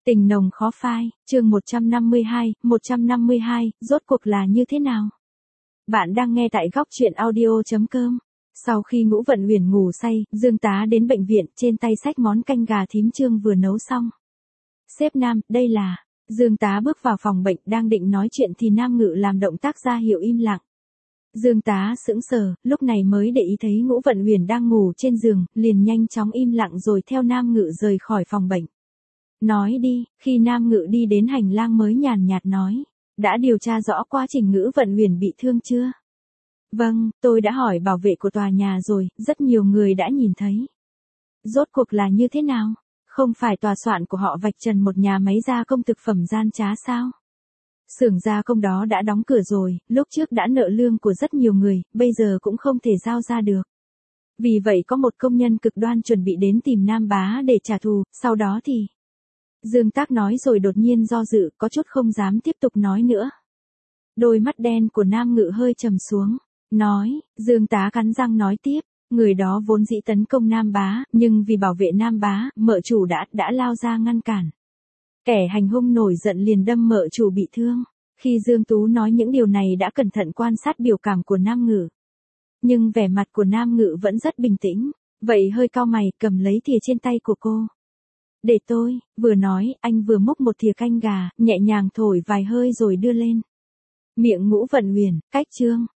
Tình nồng khó phai, chương 152, rốt cuộc là như thế nào? Bạn đang nghe tại góc truyện audio.com. Sau khi Ngũ Vận Uyển ngủ say, Dương Tá đến bệnh viện, trên tay xách món canh gà thím Trương vừa nấu xong. Sếp Nam, đây là... Dương Tá bước vào phòng bệnh, đang định nói chuyện thì Nam Ngự làm động tác ra hiệu im lặng. Dương Tá sững sờ, lúc này mới để ý thấy Ngũ Vận Uyển đang ngủ trên giường, liền nhanh chóng im lặng rồi theo Nam Ngự rời khỏi phòng bệnh. Nói đi, khi Nam Ngự đi đến hành lang mới nhàn nhạt nói, đã điều tra rõ quá trình Ngũ Vận Uyển bị thương chưa? Vâng, tôi đã hỏi bảo vệ của tòa nhà rồi, rất nhiều người đã nhìn thấy. Rốt cuộc là như thế nào? Không phải tòa soạn của họ vạch trần một nhà máy gia công thực phẩm gian trá sao? Xưởng gia công đó đã đóng cửa rồi, lúc trước đã nợ lương của rất nhiều người, bây giờ cũng không thể giao ra được. Vì vậy có một công nhân cực đoan chuẩn bị đến tìm Nam Bá để trả thù, sau đó thì... Dương Tác nói rồi đột nhiên do dự, có chút không dám tiếp tục nói nữa. Đôi mắt đen của Nam Ngự hơi trầm xuống, nói, Dương Tá cắn răng nói tiếp, người đó vốn dĩ tấn công Nam Bá, nhưng vì bảo vệ Nam Bá, mợ chủ đã lao ra ngăn cản. Kẻ hành hung nổi giận liền đâm mợ chủ bị thương. Khi Dương Tú nói những điều này đã cẩn thận quan sát biểu cảm của Nam Ngự. Nhưng vẻ mặt của Nam Ngự vẫn rất bình tĩnh, vậy hơi cau mày cầm lấy thìa trên tay của cô. Để tôi, vừa nói, anh vừa múc một thìa canh gà, nhẹ nhàng thổi vài hơi rồi đưa lên. Miệng Ngũ Vận Uyển, cách Trương.